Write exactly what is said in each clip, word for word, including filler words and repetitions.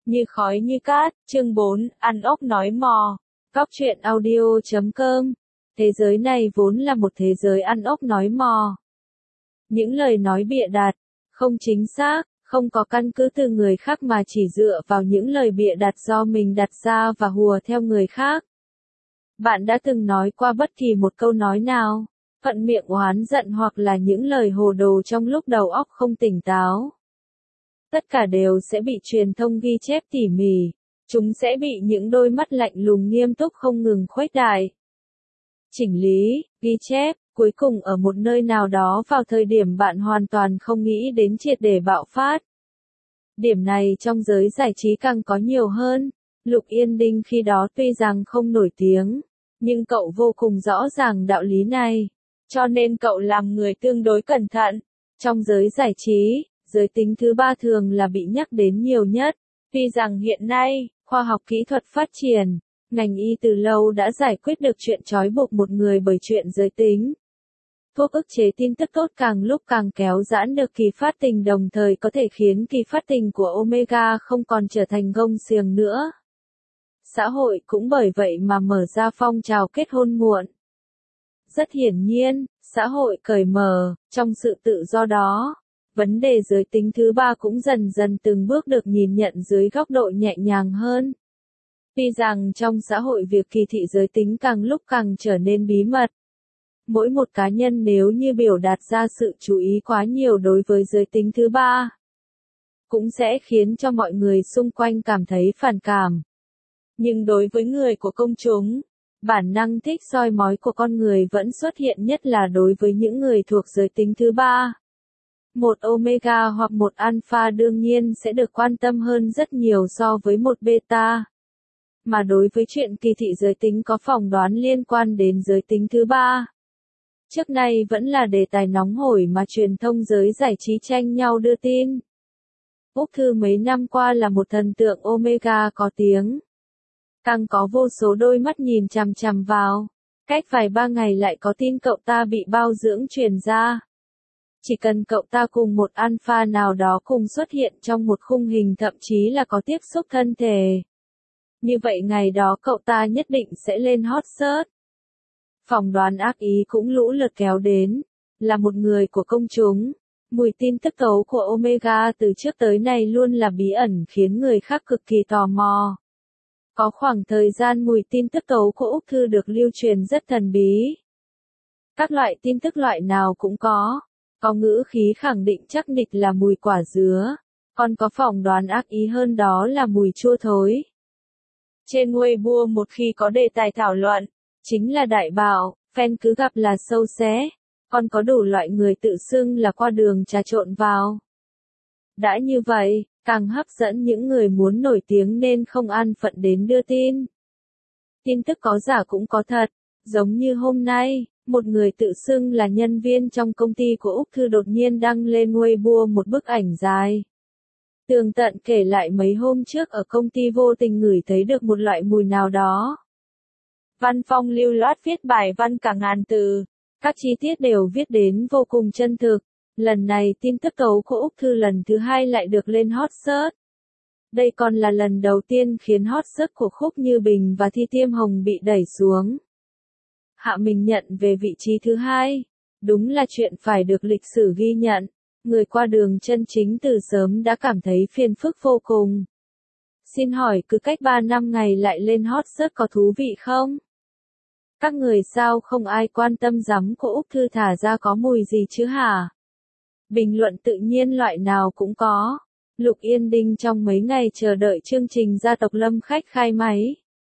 Như khói như cát, chương bốn, ăn ốc nói mò. Cóc truyện audio chấm com. Thế giới này vốn là một thế giới ăn ốc nói mò. Những lời nói bịa đặt, không chính xác, không có căn cứ từ người khác mà chỉ dựa vào những lời bịa đặt do mình đặt ra và hùa theo người khác. Bạn đã từng nói qua bất kỳ một câu nói nào, thuận miệng oán giận hoặc là những lời hồ đồ trong lúc đầu óc không tỉnh táo. Tất cả đều sẽ bị truyền thông ghi chép tỉ mỉ, chúng sẽ bị những đôi mắt lạnh lùng nghiêm túc không ngừng khuếch đại. Chỉnh lý, ghi chép, cuối cùng ở một nơi nào đó vào thời điểm bạn hoàn toàn không nghĩ đến triệt để bạo phát. Điểm này trong giới giải trí càng có nhiều hơn. Lục Yên Đinh khi đó tuy rằng không nổi tiếng, nhưng cậu vô cùng rõ ràng đạo lý này, cho nên cậu làm người tương đối cẩn thận. Trong giới giải trí, giới tính thứ ba thường là bị nhắc đến nhiều nhất. Tuy rằng hiện nay, khoa học kỹ thuật phát triển, ngành y từ lâu đã giải quyết được chuyện trói buộc một người bởi chuyện giới tính. Thuốc ức chế tin tức tốt càng lúc càng kéo giãn được kỳ phát tình, đồng thời có thể khiến kỳ phát tình của Omega không còn trở thành gông xiềng nữa. Xã hội cũng bởi vậy mà mở ra phong trào kết hôn muộn. Rất hiển nhiên, xã hội cởi mở, trong sự tự do đó, vấn đề giới tính thứ ba cũng dần dần từng bước được nhìn nhận dưới góc độ nhẹ nhàng hơn. Tuy rằng trong xã hội việc kỳ thị giới tính càng lúc càng trở nên bí mật. Mỗi một cá nhân nếu như biểu đạt ra sự chú ý quá nhiều đối với giới tính thứ ba, cũng sẽ khiến cho mọi người xung quanh cảm thấy phản cảm. Nhưng đối với người của công chúng, bản năng thích soi mói của con người vẫn xuất hiện, nhất là đối với những người thuộc giới tính thứ ba. Một Omega hoặc một Alpha đương nhiên sẽ được quan tâm hơn rất nhiều so với một Beta. Mà đối với chuyện kỳ thị giới tính có phỏng đoán liên quan đến giới tính thứ ba, trước nay vẫn là đề tài nóng hổi mà truyền thông giới giải trí tranh nhau đưa tin. Úc Thư mấy năm qua là một thần tượng Omega có tiếng. Càng có vô số đôi mắt nhìn chằm chằm vào. Cách vài ba ngày lại có tin cậu ta bị bao dưỡng truyền ra. Chỉ cần cậu ta cùng một alpha nào đó cùng xuất hiện trong một khung hình, thậm chí là có tiếp xúc thân thể, như vậy ngày đó cậu ta nhất định sẽ lên hot search. Phỏng đoán ác ý cũng lũ lượt kéo đến. Là một người của công chúng, mùi tin tức tấu của Omega từ trước tới nay luôn là bí ẩn khiến người khác cực kỳ tò mò. Có khoảng thời gian mùi tin tức tấu của Úc Thư được lưu truyền rất thần bí. Các loại tin tức loại nào cũng có. Có ngữ khí khẳng định chắc nịch là mùi quả dứa, còn có phỏng đoán ác ý hơn đó là mùi chua thối. Trên Weibo một khi có đề tài thảo luận, chính là đại bạo, fan cứ gặp là sâu xé, còn có đủ loại người tự xưng là qua đường trà trộn vào. Đã như vậy, càng hấp dẫn những người muốn nổi tiếng nên không an phận đến đưa tin. Tin tức có giả cũng có thật, giống như hôm nay, một người tự xưng là nhân viên trong công ty của Úc Thư đột nhiên đăng lên Weibo một bức ảnh dài. Tường tận kể lại mấy hôm trước ở công ty vô tình ngửi thấy được một loại mùi nào đó. Văn phong lưu loát viết bài văn cả ngàn từ, các chi tiết đều viết đến vô cùng chân thực. Lần này tin tức tấu của Úc Thư lần thứ hai lại được lên hot search. Đây còn là lần đầu tiên khiến hot search của Khúc Như Bình và Thi Tiêm Hồng bị đẩy xuống. Hạ Mình nhận về vị trí thứ hai. Đúng là chuyện phải được lịch sử ghi nhận. Người qua đường chân chính từ sớm đã cảm thấy phiền phức vô cùng. Xin hỏi cứ cách ba năm ngày lại lên hot search có thú vị không? Các người sao không ai quan tâm giấm của Úc Thư thả ra có mùi gì chứ hả? Bình luận tự nhiên loại nào cũng có. Lục Yên Đinh trong mấy ngày chờ đợi chương trình Gia tộc Lâm Khách khai máy,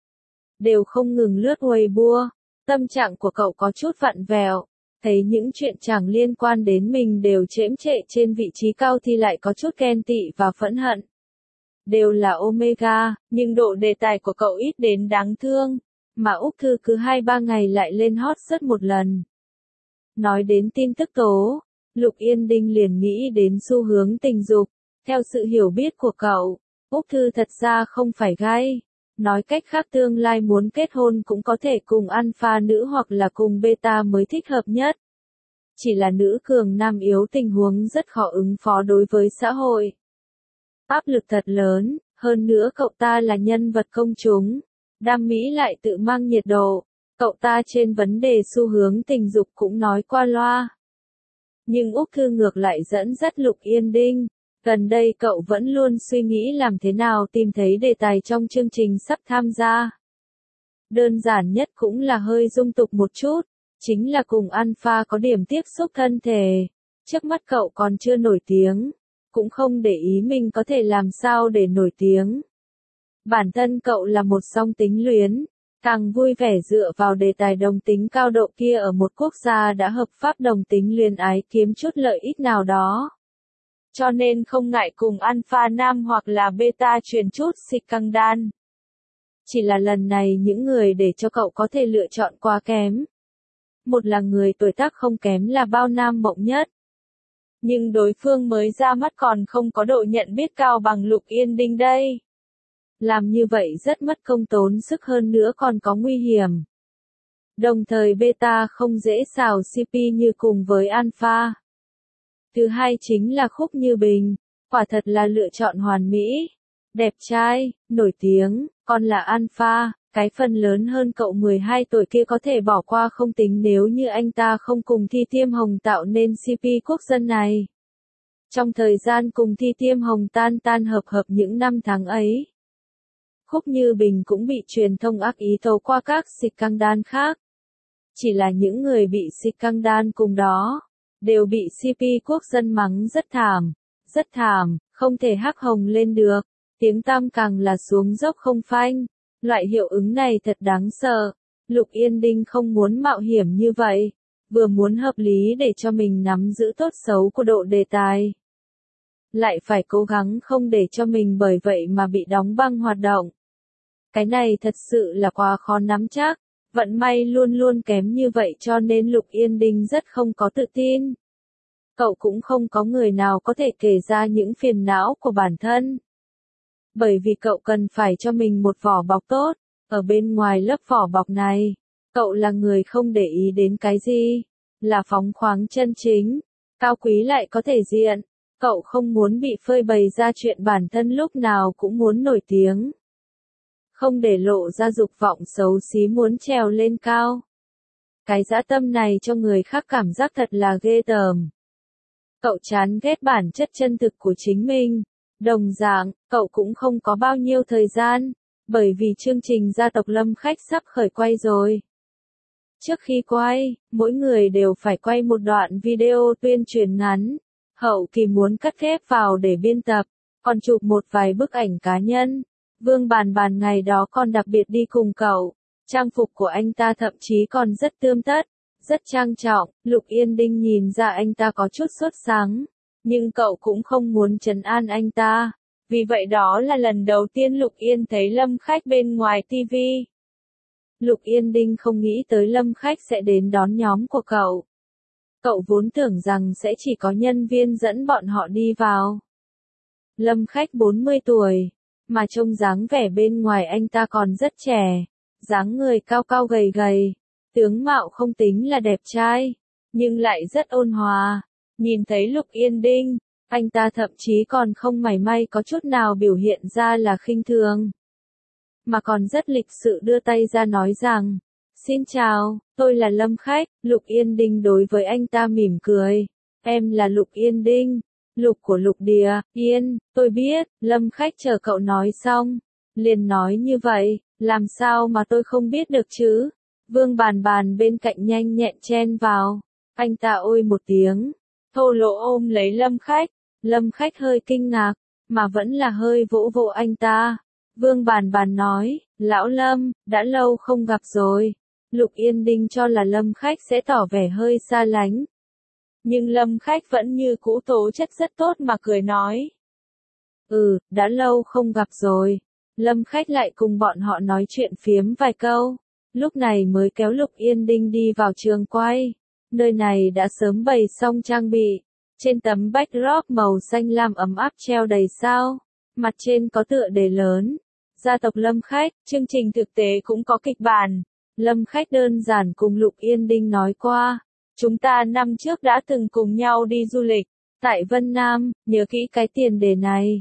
đều không ngừng lướt Weibo. Tâm trạng của cậu có chút vặn vẹo, thấy những chuyện chẳng liên quan đến mình đều chễm chệ trên vị trí cao thì lại có chút ghen tị và phẫn hận. Đều là Omega, nhưng độ đề tài của cậu ít đến đáng thương, mà Úc Thư cứ hai ba ngày lại lên hot search một lần. Nói đến tin tức tố, Lục Yên Đinh liền nghĩ đến xu hướng tình dục. Theo sự hiểu biết của cậu, Úc Thư thật ra không phải gay. Nói cách khác, tương lai muốn kết hôn cũng có thể cùng alpha nữ hoặc là cùng beta mới thích hợp nhất. Chỉ là nữ cường nam yếu tình huống rất khó ứng phó đối với xã hội. Áp lực thật lớn, Hơn nữa cậu ta là nhân vật công chúng. Đam mỹ lại tự mang nhiệt độ. Cậu ta trên vấn đề xu hướng tình dục cũng nói qua loa. Nhưng Úc Thư ngược lại dẫn dắt Lục Yên Đinh. Gần đây cậu vẫn luôn suy nghĩ làm thế nào tìm thấy đề tài trong chương trình sắp tham gia. Đơn giản nhất cũng là hơi dung tục một chút, chính là cùng Alpha có điểm tiếp xúc thân thể. Trước mắt cậu còn chưa nổi tiếng, cũng không để ý mình có thể làm sao để nổi tiếng. Bản thân cậu là một song tính luyến, càng vui vẻ dựa vào đề tài đồng tính cao độ kia ở một quốc gia đã hợp pháp đồng tính luyến ái kiếm chút lợi ích nào đó. Cho nên không ngại cùng Alpha nam hoặc là beta truyền chút scandal. Chỉ là lần này những người để cho cậu có thể lựa chọn quá kém. Một là người tuổi tác không kém là Bao Nam Mộng Nhất. Nhưng đối phương mới ra mắt còn không có độ nhận biết cao bằng Lục Yên Đinh đây. Làm như vậy rất mất công tốn sức hơn nữa còn có nguy hiểm. Đồng thời beta không dễ xào xê pê như cùng với Alpha. Thứ hai chính là Khúc Như Bình, quả thật là lựa chọn hoàn mỹ. Đẹp trai, nổi tiếng, còn là Alpha, cái phần lớn hơn cậu mười hai tuổi kia có thể bỏ qua không tính nếu như anh ta không cùng Thi Tiêm Hồng tạo nên xê pê quốc dân này. Trong thời gian cùng Thi Tiêm Hồng tan tan hợp hợp những năm tháng ấy, Khúc Như Bình cũng bị truyền thông ác ý tố qua các scandal khác. Chỉ là những người bị scandal cùng đó, đều bị xê pê quốc dân mắng rất thảm, rất thảm, không thể hắc hồng lên được, tiếng tăm càng là xuống dốc không phanh. Loại hiệu ứng này thật đáng sợ. Lục Yên Đinh không muốn mạo hiểm như vậy, vừa muốn hợp lý để cho mình nắm giữ tốt xấu của độ đề tài. Lại phải cố gắng không để cho mình bởi vậy mà bị đóng băng hoạt động. Cái này thật sự là quá khó nắm chắc, vận may luôn luôn kém như vậy cho nên Lục Yên Đinh rất không có tự tin. Cậu cũng không có người nào có thể kể ra những phiền não của bản thân. Bởi vì cậu cần phải cho mình một vỏ bọc tốt, ở bên ngoài lớp vỏ bọc này, cậu là người không để ý đến cái gì, là phóng khoáng chân chính, cao quý lại có thể diện, cậu không muốn bị phơi bày ra chuyện bản thân lúc nào cũng muốn nổi tiếng. Không để lộ ra dục vọng xấu xí muốn trèo lên cao. Cái dã tâm này cho người khác cảm giác thật là ghê tởm. Cậu chán ghét bản chất chân thực của chính mình. Đồng dạng, cậu cũng không có bao nhiêu thời gian, bởi vì chương trình Gia tộc Lâm Khách sắp khởi quay rồi. Trước khi quay, mỗi người đều phải quay một đoạn video tuyên truyền ngắn, hậu kỳ muốn cắt ghép vào để biên tập, còn chụp một vài bức ảnh cá nhân. Vương Bàn Bàn ngày đó còn đặc biệt đi cùng cậu, trang phục của anh ta thậm chí còn rất tươm tất, rất trang trọng. Lục Yên Đinh nhìn ra anh ta có chút sốt sắng. Nhưng cậu cũng không muốn trấn an anh ta. Vì vậy đó là lần đầu tiên Lục Yên thấy Lâm Khách bên ngoài ti vi. Lục Yên Đinh không nghĩ tới Lâm Khách sẽ đến đón nhóm của cậu. Cậu vốn tưởng rằng sẽ chỉ có nhân viên dẫn bọn họ đi vào. Lâm Khách bốn mươi tuổi, mà trông dáng vẻ bên ngoài anh ta còn rất trẻ, dáng người cao cao gầy gầy, tướng mạo không tính là đẹp trai, nhưng lại rất ôn hòa. Nhìn thấy Lục Yên Đinh, anh ta thậm chí còn không mảy may có chút nào biểu hiện ra là khinh thường. Mà còn rất lịch sự đưa tay ra nói rằng, xin chào, tôi là Lâm Khách. Lục Yên Đinh đối với anh ta mỉm cười, em là Lục Yên Đinh, Lục của Lục Địa, Yên, tôi biết. Lâm Khách chờ cậu nói xong, liền nói như vậy, làm sao mà tôi không biết được chứ. Vương Bàn Bàn bên cạnh nhanh nhẹn chen vào, anh ta ôi một tiếng. Thô lỗ ôm lấy Lâm Khách, Lâm Khách hơi kinh ngạc, mà vẫn là hơi vỗ vỗ anh ta. Vương Bàn Bàn nói, lão Lâm, đã lâu không gặp rồi. Lục Yên Đinh cho là Lâm Khách sẽ tỏ vẻ hơi xa lánh. Nhưng Lâm Khách vẫn như cũ tố chất rất tốt mà cười nói. Ừ, đã lâu không gặp rồi. Lâm Khách lại cùng bọn họ nói chuyện phiếm vài câu. Lúc này mới kéo Lục Yên Đinh đi vào trường quay. Nơi này đã sớm bày xong trang bị. Trên tấm backdrop màu xanh lam ấm áp treo đầy sao. Mặt trên có tựa đề lớn. Gia tộc Lâm Khách, chương trình thực tế cũng có kịch bản. Lâm Khách đơn giản cùng Lục Yên Đinh nói qua. Chúng ta năm trước đã từng cùng nhau đi du lịch. Tại Vân Nam, nhớ kỹ cái tiền đề này.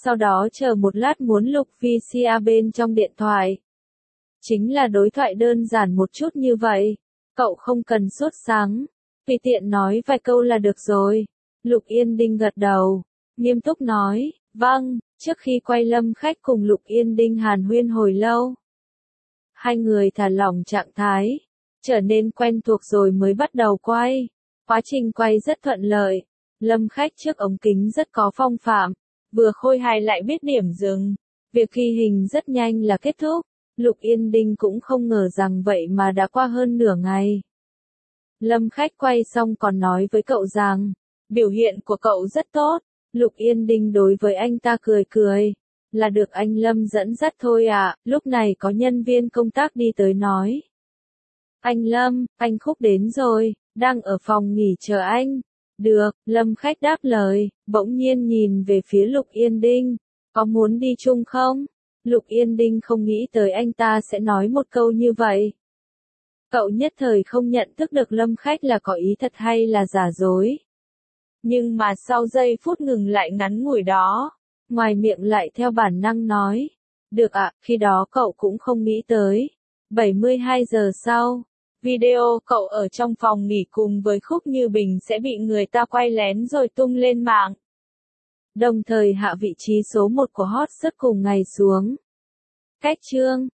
Sau đó chờ một lát muốn lục vê xê a bên trong điện thoại. Chính là đối thoại đơn giản một chút như vậy. Cậu không cần sốt sắng. Tùy tiện nói vài câu là được rồi. Lục Yên Đinh gật đầu. Nghiêm túc nói. Vâng, trước khi quay Lâm Khách cùng Lục Yên Đinh hàn huyên hồi lâu. Hai người thả lỏng trạng thái. Trở nên quen thuộc rồi mới bắt đầu quay. Quá trình quay rất thuận lợi. Lâm Khách trước ống kính rất có phong phạm. Vừa khôi hài lại biết điểm dừng. Việc ghi hình rất nhanh là kết thúc. Lục Yên Đinh cũng không ngờ rằng vậy mà đã qua hơn nửa ngày. Lâm Khách quay xong còn nói với cậu rằng, biểu hiện của cậu rất tốt. Lục Yên Đinh đối với anh ta cười cười. Là được anh Lâm dẫn dắt thôi à. Lúc này có nhân viên công tác đi tới nói. Anh Lâm, anh Khúc đến rồi, đang ở phòng nghỉ chờ anh. Được, Lâm Khách đáp lời, bỗng nhiên nhìn về phía Lục Yên Đinh. Có muốn đi chung không? Lục Yên Đinh không nghĩ tới anh ta sẽ nói một câu như vậy. Cậu nhất thời không nhận thức được Lâm Khách là có ý thật hay là giả dối. Nhưng mà sau giây phút ngừng lại ngắn ngủi đó, ngoài miệng lại theo bản năng nói. Được ạ, khi đó cậu cũng không nghĩ tới. bảy mươi hai giờ sau, video cậu ở trong phòng nghỉ cùng với Khúc Như Bình sẽ bị người ta quay lén rồi tung lên mạng. Đồng thời hạ vị trí số một của hot search cùng ngày xuống. Cách chương